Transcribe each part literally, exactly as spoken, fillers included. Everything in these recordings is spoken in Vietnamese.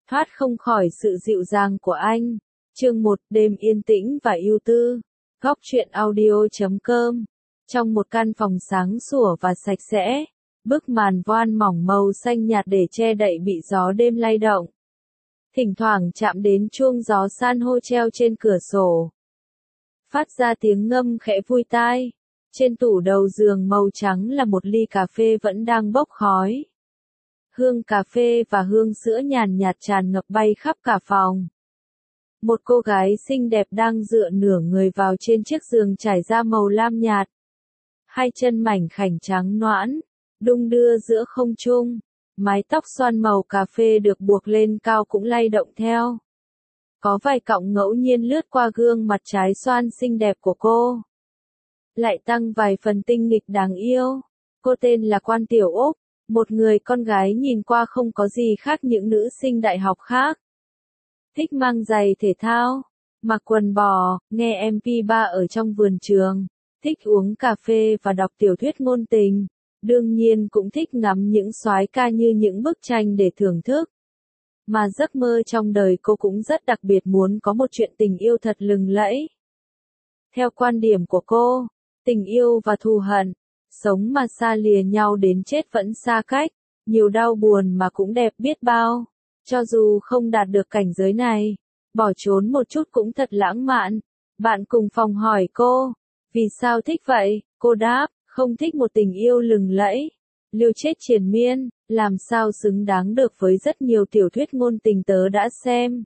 thoát không khỏi sự dịu dàng của anh. Chương một, đêm yên tĩnh và ưu tư. Góc truyện audio chấm com. Trong một căn phòng sáng sủa và sạch sẽ, bức màn voan mỏng màu xanh nhạt để che đậy bị gió đêm lay động. Thỉnh thoảng chạm đến chuông gió san hô treo trên cửa sổ, phát ra tiếng ngâm khẽ vui tai. Trên tủ đầu giường màu trắng là một ly cà phê vẫn đang bốc khói. Hương cà phê và hương sữa nhàn nhạt tràn ngập bay khắp cả phòng. Một cô gái xinh đẹp đang dựa nửa người vào trên chiếc giường trải da màu lam nhạt. Hai chân mảnh khảnh trắng nõn, đung đưa giữa không trung. Mái tóc xoăn màu cà phê được buộc lên cao cũng lay động theo. Có vài cọng ngẫu nhiên lướt qua gương mặt trái xoan xinh đẹp của cô, lại tăng vài phần tinh nghịch đáng yêu. Cô tên là Quan Tiểu Úc, một người con gái nhìn qua không có gì khác những nữ sinh đại học khác. Thích mang giày thể thao, mặc quần bò, nghe em pê ba ở trong vườn trường, thích uống cà phê và đọc tiểu thuyết ngôn tình. Đương nhiên cũng thích ngắm những soái ca như những bức tranh để thưởng thức. Mà giấc mơ trong đời cô cũng rất đặc biệt, muốn có một chuyện tình yêu thật lừng lẫy. Theo quan điểm của cô, tình yêu và thù hận, sống mà xa lìa nhau đến chết vẫn xa cách, nhiều đau buồn mà cũng đẹp biết bao. Cho dù không đạt được cảnh giới này, bỏ trốn một chút cũng thật lãng mạn. Bạn cùng phòng hỏi cô, vì sao thích vậy? Cô đáp, không thích một tình yêu lừng lẫy, liều chết triền miên, làm sao xứng đáng được với rất nhiều tiểu thuyết ngôn tình tớ đã xem.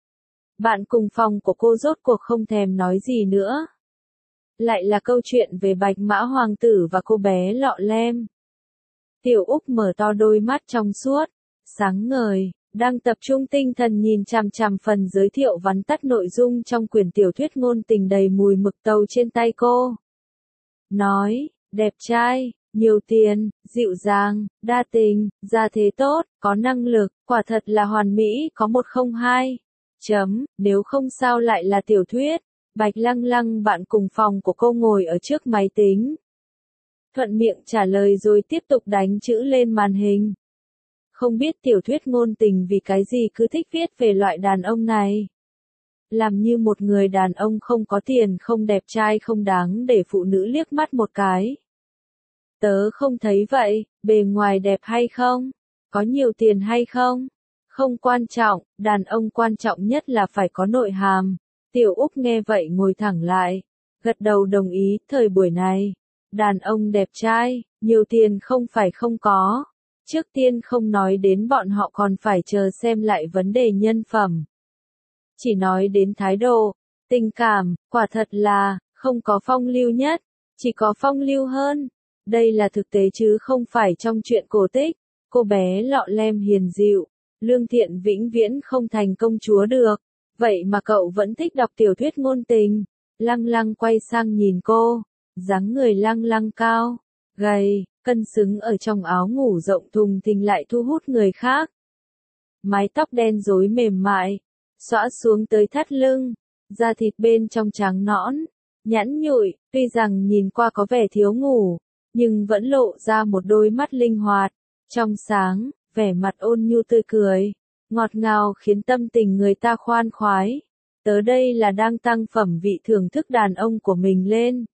Bạn cùng phòng của cô rốt cuộc không thèm nói gì nữa. Lại là câu chuyện về Bạch Mã Hoàng tử và cô bé lọ lem. Tiểu Úc mở to đôi mắt trong suốt, sáng ngời, đang tập trung tinh thần nhìn chằm chằm phần giới thiệu vắn tắt nội dung trong quyển tiểu thuyết ngôn tình đầy mùi mực tàu trên tay cô. Nói, đẹp trai, nhiều tiền, dịu dàng, đa tình, gia thế tốt, có năng lực, quả thật là hoàn mỹ, có một không hai. Chấm, nếu không sao lại là tiểu thuyết. Bạch Lăng Lăng, bạn cùng phòng của cô, ngồi ở trước máy tính, thuận miệng trả lời rồi tiếp tục đánh chữ lên màn hình. Không biết tiểu thuyết ngôn tình vì cái gì cứ thích viết về loại đàn ông này. Làm như một người đàn ông không có tiền, không đẹp trai, không đáng để phụ nữ liếc mắt một cái. Tớ không thấy vậy, bề ngoài đẹp hay không, có nhiều tiền hay không, không quan trọng, đàn ông quan trọng nhất là phải có nội hàm. Tiểu Úc nghe vậy ngồi thẳng lại, gật đầu đồng ý. Thời buổi này, đàn ông đẹp trai, nhiều tiền không phải không có. Trước tiên không nói đến bọn họ còn phải chờ xem lại vấn đề nhân phẩm. Chỉ nói đến thái độ, tình cảm, quả thật là, không có phong lưu nhất, chỉ có phong lưu hơn. Đây là thực tế chứ không phải trong chuyện cổ tích. Cô bé lọ lem hiền dịu, lương thiện vĩnh viễn không thành công chúa được. Vậy mà cậu vẫn thích đọc tiểu thuyết ngôn tình. Lăng Lăng quay sang nhìn cô, dáng người Lăng Lăng cao, gầy, cân xứng ở trong áo ngủ rộng thùng thình lại thu hút người khác. Mái tóc đen rối mềm mại, xõa xuống tới thắt lưng, da thịt bên trong trắng nõn, nhẵn nhụi, tuy rằng nhìn qua có vẻ thiếu ngủ, nhưng vẫn lộ ra một đôi mắt linh hoạt, trong sáng, vẻ mặt ôn nhu tươi cười, ngọt ngào khiến tâm tình người ta khoan khoái. Tớ đây là đang tăng phẩm vị thưởng thức đàn ông của mình lên.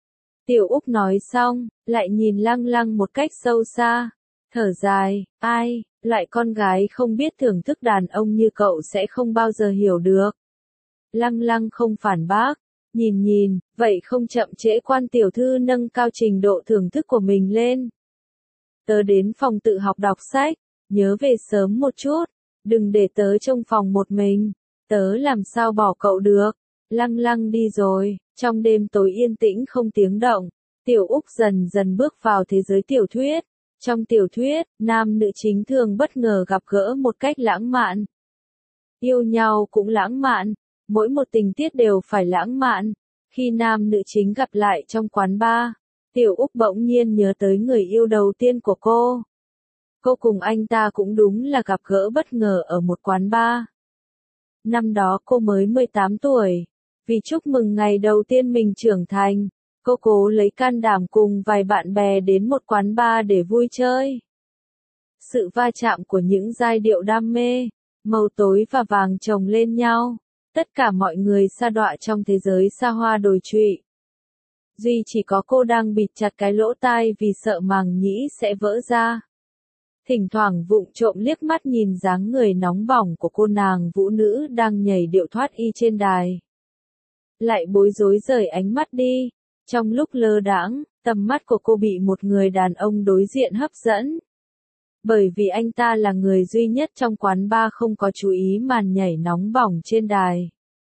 Tiểu Úc nói xong, lại nhìn Lăng Lăng một cách sâu xa, thở dài, ai, loại con gái không biết thưởng thức đàn ông như cậu sẽ không bao giờ hiểu được. Lăng Lăng không phản bác, nhìn nhìn, vậy không chậm trễ Quan tiểu thư nâng cao trình độ thưởng thức của mình lên. Tớ đến phòng tự học đọc sách, nhớ về sớm một chút, đừng để tớ trong phòng một mình, tớ làm sao bỏ cậu được. Lăng Lăng đi rồi, trong đêm tối yên tĩnh không tiếng động, Tiểu Úc dần dần bước vào thế giới tiểu thuyết. Trong tiểu thuyết, nam nữ chính thường bất ngờ gặp gỡ một cách lãng mạn. Yêu nhau cũng lãng mạn, mỗi một tình tiết đều phải lãng mạn. Khi nam nữ chính gặp lại trong quán bar, Tiểu Úc bỗng nhiên nhớ tới người yêu đầu tiên của cô. Cô cùng anh ta cũng đúng là gặp gỡ bất ngờ ở một quán bar. Năm đó cô mới mười tám tuổi, vì chúc mừng ngày đầu tiên mình trưởng thành, cô cố lấy can đảm cùng vài bạn bè đến một quán bar để vui chơi. Sự va chạm của những giai điệu đam mê, Màu tối và vàng chồng lên nhau. Tất cả mọi người sa đọa trong thế giới xa hoa đồi trụy. Duy chỉ có cô đang bịt chặt cái lỗ tai vì sợ màng nhĩ sẽ vỡ ra. Thỉnh thoảng vụng trộm liếc mắt nhìn dáng người nóng bỏng của cô nàng vũ nữ đang nhảy điệu thoát y trên đài. Lại bối rối rời ánh mắt đi. Trong lúc lơ đãng, tầm mắt của cô bị một người đàn ông đối diện hấp dẫn. Bởi vì anh ta là người duy nhất trong quán bar không có chú ý màn nhảy nóng bỏng trên đài.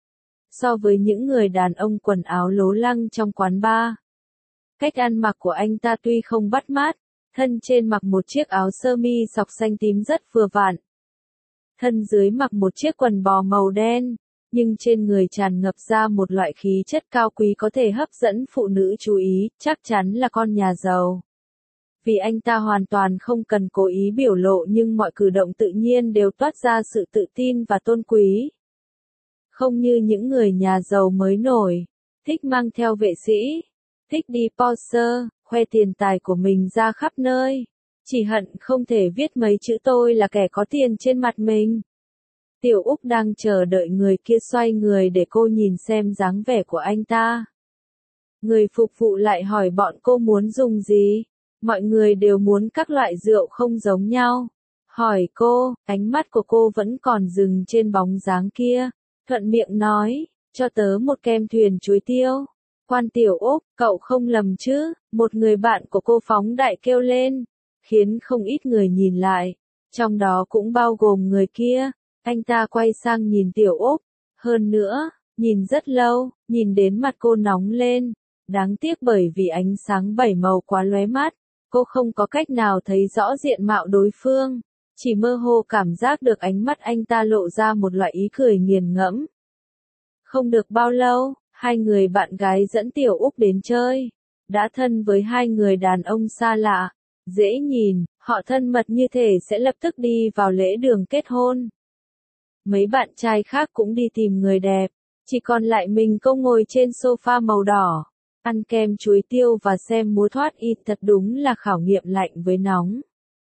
So với những người đàn ông quần áo lố lăng trong quán bar, cách ăn mặc của anh ta tuy không bắt mắt, thân trên mặc một chiếc áo sơ mi sọc xanh tím rất vừa vặn. Thân dưới mặc một chiếc quần bò màu đen, nhưng trên người tràn ngập ra một loại khí chất cao quý có thể hấp dẫn phụ nữ chú ý, chắc chắn là con nhà giàu. Vì anh ta hoàn toàn không cần cố ý biểu lộ nhưng mọi cử động tự nhiên đều toát ra sự tự tin và tôn quý. Không như những người nhà giàu mới nổi, thích mang theo vệ sĩ, thích đi Porsche, khoe tiền tài của mình ra khắp nơi. Chỉ hận không thể viết mấy chữ tôi là kẻ có tiền trên mặt mình. Tiểu Úc đang chờ đợi người kia xoay người để cô nhìn xem dáng vẻ của anh ta. Người phục vụ lại hỏi bọn cô muốn dùng gì. Mọi người đều muốn các loại rượu không giống nhau. Hỏi cô, ánh mắt của cô vẫn còn dừng trên bóng dáng kia. Thuận miệng nói, cho tớ một kem thuyền chuối tiêu. Quan Tiểu Úc, cậu không lầm chứ? Một người bạn của cô phóng đại kêu lên, khiến không ít người nhìn lại. Trong đó cũng bao gồm người kia. Anh ta quay sang nhìn Tiểu Úc. Hơn nữa, nhìn rất lâu, nhìn đến mặt cô nóng lên. Đáng tiếc bởi vì ánh sáng bảy màu quá lóe mắt, cô không có cách nào thấy rõ diện mạo đối phương. Chỉ mơ hồ cảm giác được ánh mắt anh ta lộ ra một loại ý cười nghiền ngẫm. Không được bao lâu, hai người bạn gái dẫn Tiểu Úc đến chơi. Đã thân với hai người đàn ông xa lạ. Dễ nhìn, họ thân mật như thể sẽ lập tức đi vào lễ đường kết hôn. Mấy bạn trai khác cũng đi tìm người đẹp. Chỉ còn lại mình cô ngồi trên sofa màu đỏ. Ăn kem chuối tiêu và xem múa thoát y thật đúng là khảo nghiệm lạnh với nóng.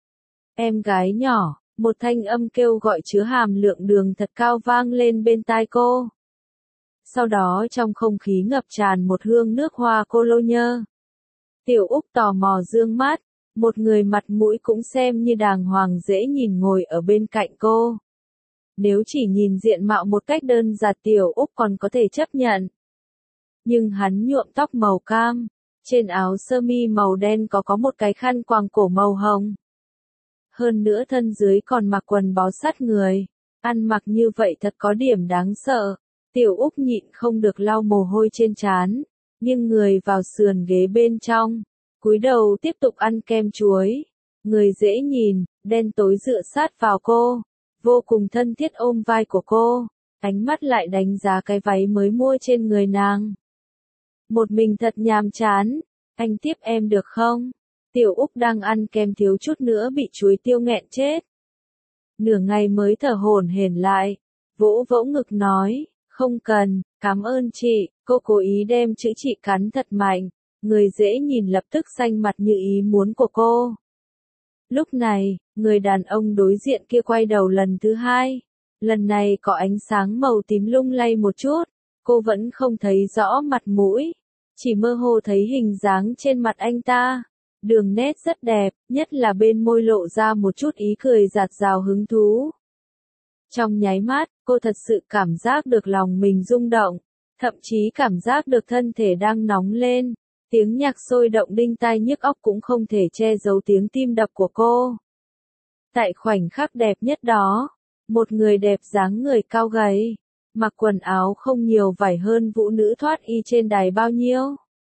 Em gái nhỏ, một thanh âm kêu gọi chứa hàm lượng đường thật cao vang lên bên tai cô. Sau đó trong không khí ngập tràn một hương nước hoa cologne. Tiểu Úc tò mò dương mắt, một người mặt mũi cũng xem như đàng hoàng dễ nhìn ngồi ở bên cạnh cô. Nếu chỉ nhìn diện mạo một cách đơn giản Tiểu Úc còn có thể chấp nhận. Nhưng hắn nhuộm tóc màu cam, trên áo sơ mi màu đen có có một cái khăn quàng cổ màu hồng. Hơn nữa thân dưới còn mặc quần bó sát người, ăn mặc như vậy thật có điểm đáng sợ. Tiểu Úc nhịn không được lau mồ hôi trên trán, nghiêng người vào sườn ghế bên trong, cúi đầu tiếp tục ăn kem chuối. Người dễ nhìn, đen tối dựa sát vào cô, vô cùng thân thiết ôm vai của cô, ánh mắt lại đánh giá cái váy mới mua trên người nàng. Một mình thật nhàm chán, anh tiếp em được không? Tiểu Úc đang ăn kem thiếu chút nữa bị chuối tiêu nghẹn chết. Nửa ngày mới thở hổn hển lại, vỗ vỗ ngực nói, không cần, cảm ơn chị. Cô cố ý đem chữ chị cắn thật mạnh, người dễ nhìn lập tức xanh mặt như ý muốn của cô. Lúc này, người đàn ông đối diện kia quay đầu lần thứ hai. Lần này có ánh sáng màu tím lung lay một chút, cô vẫn không thấy rõ mặt mũi, chỉ mơ hồ thấy hình dáng trên mặt anh ta. Đường nét rất đẹp, nhất là bên môi lộ ra một chút ý cười dạt dào hứng thú. Trong nháy mắt, cô thật sự cảm giác được lòng mình rung động, thậm chí cảm giác được thân thể đang nóng lên. Tiếng nhạc sôi động đinh tai nhức óc cũng không thể che giấu tiếng tim đập của cô. Tại khoảnh khắc đẹp nhất đó, một người đẹp dáng người cao gầy, mặc quần áo không nhiều vải hơn vũ nữ thoát y trên đài bao nhiêu.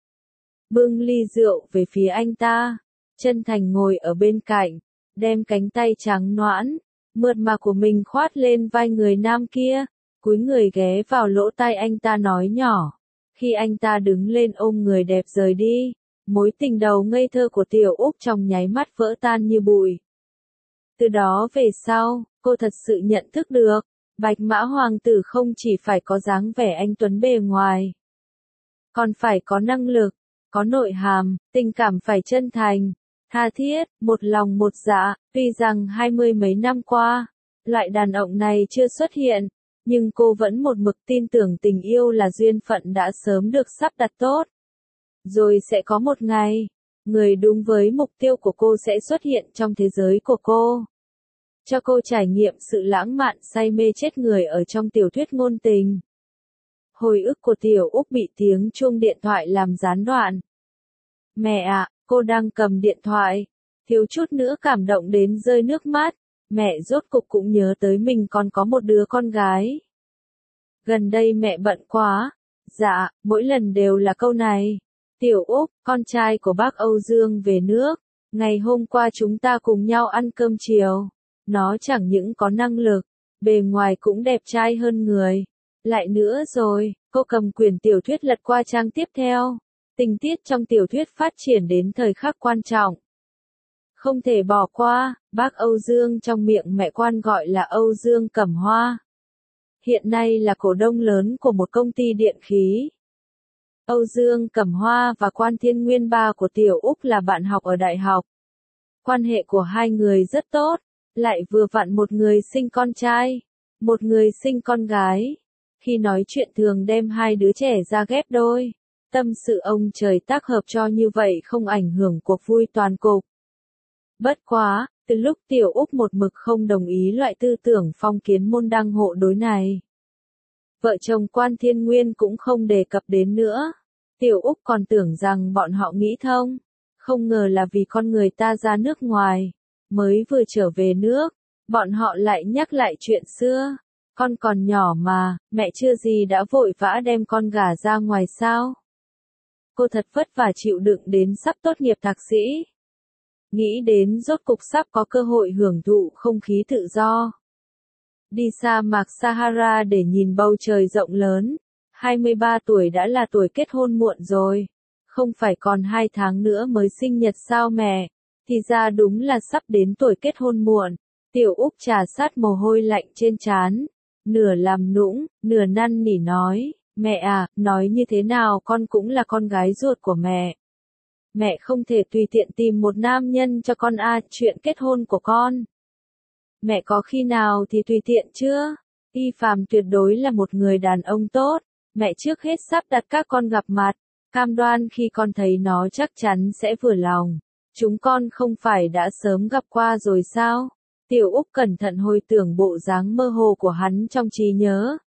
Bưng ly rượu về phía anh ta, chân thành ngồi ở bên cạnh, đem cánh tay trắng nõn, mượt mà của mình khoát lên vai người nam kia, cúi người ghé vào lỗ tai anh ta nói nhỏ. Khi anh ta đứng lên ôm người đẹp rời đi, mối tình đầu ngây thơ của Tiểu Úc trong nháy mắt vỡ tan như bụi. Từ đó về sau, cô thật sự nhận thức được, Bạch Mã Hoàng tử không chỉ phải có dáng vẻ anh tuấn bề ngoài, còn phải có năng lực, có nội hàm, tình cảm phải chân thành, tha thiết, một lòng một dạ. Tuy rằng hai mươi mấy năm qua, Loại đàn ông này chưa xuất hiện, nhưng cô vẫn một mực tin tưởng tình yêu là duyên phận đã sớm được sắp đặt tốt. Rồi sẽ có một ngày, người đúng với mục tiêu của cô sẽ xuất hiện trong thế giới của cô. Cho cô trải nghiệm sự lãng mạn say mê chết người ở trong tiểu thuyết ngôn tình. Hồi ức của Tiểu Úc bị tiếng chuông điện thoại làm gián đoạn. Mẹ ạ, cô đang cầm điện thoại, thiếu chút nữa cảm động đến rơi nước mắt. Mẹ rốt cục cũng nhớ tới mình còn có một đứa con gái. Gần đây mẹ bận quá. Dạ, mỗi lần đều là câu này. Tiểu Úc, con trai của bác Âu Dương về nước. Ngày hôm qua chúng ta cùng nhau ăn cơm chiều. Nó chẳng những có năng lực, bề ngoài cũng đẹp trai hơn người. Lại nữa rồi, cô cầm quyển tiểu thuyết lật qua trang tiếp theo. Tình tiết trong tiểu thuyết phát triển đến thời khắc quan trọng. Không thể bỏ qua, bác Âu Dương trong miệng mẹ quan gọi là Âu Dương Cẩm Hoa. Hiện nay là cổ đông lớn của một công ty điện khí. Âu Dương Cẩm Hoa và Quan Thiên Nguyên ba của Tiểu Úc là bạn học ở đại học. Quan hệ của hai người rất tốt, lại vừa vặn một người sinh con trai, một người sinh con gái. Khi nói chuyện thường đem hai đứa trẻ ra ghép đôi. Tâm sự ông trời tác hợp cho như vậy không ảnh hưởng cuộc vui toàn cục. Bất quá, từ lúc Tiểu Úc một mực không đồng ý loại tư tưởng phong kiến môn đăng hộ đối này. Vợ chồng Quan Thiên Nguyên cũng không đề cập đến nữa. Tiểu Úc còn tưởng rằng bọn họ nghĩ thông. Không ngờ là vì con người ta ra nước ngoài. Mới vừa trở về nước, bọn họ lại nhắc lại chuyện xưa. Con còn nhỏ mà, mẹ chưa gì đã vội vã đem con gả ra ngoài sao? Cô thật vất vả chịu đựng đến sắp tốt nghiệp thạc sĩ. Nghĩ đến rốt cục sắp có cơ hội hưởng thụ không khí tự do. Đi sa mạc Sahara để nhìn bầu trời rộng lớn. hai mươi ba tuổi đã là tuổi kết hôn muộn rồi. Không phải còn hai tháng nữa mới sinh nhật sao mẹ? Thì ra đúng là sắp đến tuổi kết hôn muộn. Tiểu Úc trà sát mồ hôi lạnh trên trán. Nửa làm nũng, nửa năn nỉ nói. Mẹ à, nói như thế nào con cũng là con gái ruột của mẹ. Mẹ không thể tùy tiện tìm một nam nhân cho con à, chuyện kết hôn của con. Mẹ có khi nào thì tùy tiện chưa? Y Phàm tuyệt đối là một người đàn ông tốt. Mẹ trước hết sắp đặt các con gặp mặt. Cam đoan khi con thấy nó chắc chắn sẽ vừa lòng. Chúng con không phải đã sớm gặp qua rồi sao? Tiểu Úc cẩn thận hồi tưởng bộ dáng mơ hồ của hắn trong trí nhớ.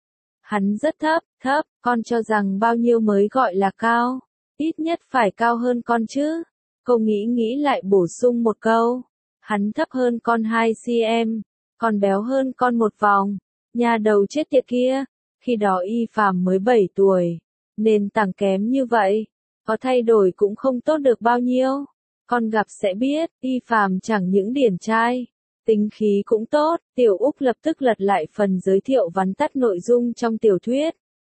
Hắn rất thấp, thấp, con cho rằng bao nhiêu mới gọi là cao. Ít nhất phải cao hơn con chứ. Cô nghĩ nghĩ lại bổ sung một câu. Hắn thấp hơn con hai xăng-ti-mét, còn béo hơn con một vòng. Nhà đầu chết tiệt kia. Khi đó Y Phàm mới bảy tuổi. Nền tảng kém như vậy. Có thay đổi cũng không tốt được bao nhiêu. Con gặp sẽ biết, Y Phàm chẳng những điển trai. Tính khí cũng tốt. Tiểu Úc lập tức lật lại phần giới thiệu vắn tắt nội dung trong tiểu thuyết.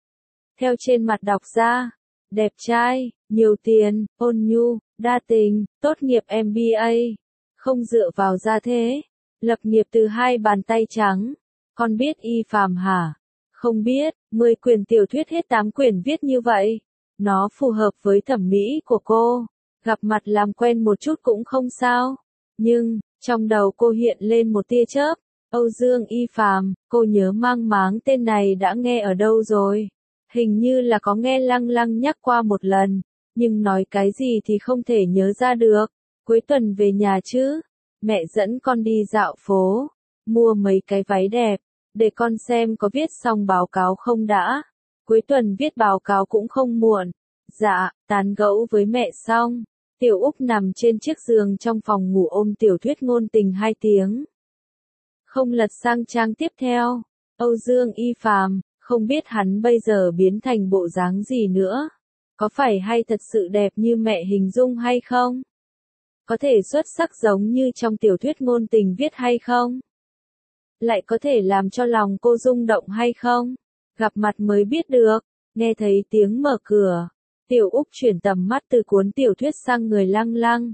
Theo trên mặt đọc ra. Đẹp trai, nhiều tiền, ôn nhu, đa tình, tốt nghiệp em bê a, không dựa vào gia thế, lập nghiệp từ hai bàn tay trắng. Con biết Y Phàm hả? Không biết, mười quyển tiểu thuyết hết tám quyển viết như vậy. Nó phù hợp với thẩm mỹ của cô. Gặp mặt làm quen một chút cũng không sao. Nhưng, trong đầu cô hiện lên một tia chớp. Âu Dương Y Phàm, cô nhớ mang máng tên này đã nghe ở đâu rồi. Hình như là có nghe lăng lăng nhắc qua một lần, nhưng nói cái gì thì không thể nhớ ra được. Cuối tuần về nhà chứ? Mẹ dẫn con đi dạo phố, mua mấy cái váy đẹp, để con xem có viết xong báo cáo không đã. Cuối tuần viết báo cáo cũng không muộn. Dạ, tán gẫu với mẹ xong. Tiểu Úc nằm trên chiếc giường trong phòng ngủ ôm tiểu thuyết ngôn tình hai tiếng. Không lật sang trang tiếp theo. Âu Dương Y Phàm. Không biết hắn bây giờ biến thành bộ dáng gì nữa. Có phải hay thật sự đẹp như mẹ hình dung hay không? Có thể xuất sắc giống như trong tiểu thuyết ngôn tình viết hay không? Lại có thể làm cho lòng cô rung động hay không? Gặp mặt mới biết được. Nghe thấy tiếng mở cửa. Tiểu Úc chuyển tầm mắt từ cuốn tiểu thuyết sang người Lăng Lăng.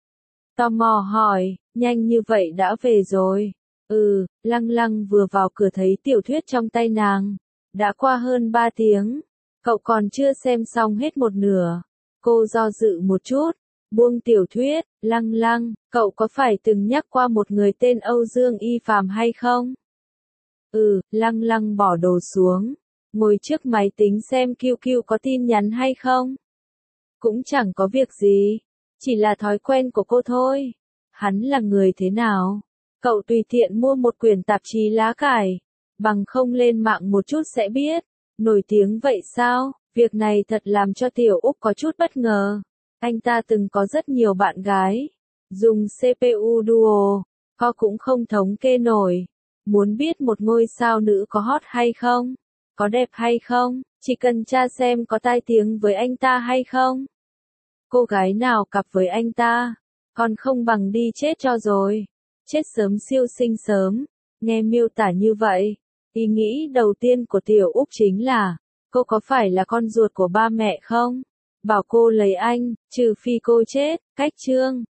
Tò mò hỏi, nhanh như vậy đã về rồi. Ừ, Lăng Lăng vừa vào cửa thấy tiểu thuyết trong tay nàng. Đã qua hơn ba tiếng. Cậu còn chưa xem xong hết một nửa. Cô do dự một chút. Buông tiểu thuyết, Lăng Lăng, cậu có phải từng nhắc qua một người tên Âu Dương Y Phạm hay không? Ừ, Lăng Lăng bỏ đồ xuống, ngồi trước máy tính xem Q Q có tin nhắn hay không. Cũng chẳng có việc gì, chỉ là thói quen của cô thôi. Hắn là người thế nào? Cậu tùy tiện mua một quyển tạp chí lá cải, bằng không lên mạng một chút sẽ biết. Nổi tiếng vậy sao? Việc này thật làm cho Tiểu Úc có chút bất ngờ. Anh ta từng có rất nhiều bạn gái, dùng xê pê u Duo, co cũng không thống kê nổi. Muốn biết một ngôi sao nữ có hot hay không? Có đẹp hay không? Chỉ cần tra xem có tai tiếng với anh ta hay không? Cô gái nào cặp với anh ta, còn không bằng đi chết cho rồi. Chết sớm siêu sinh sớm. Nghe miêu tả như vậy, ý nghĩ đầu tiên của Tiểu Úc chính là, cô có phải là con ruột của ba mẹ không? Bảo cô lấy anh, trừ phi cô chết, cách chương.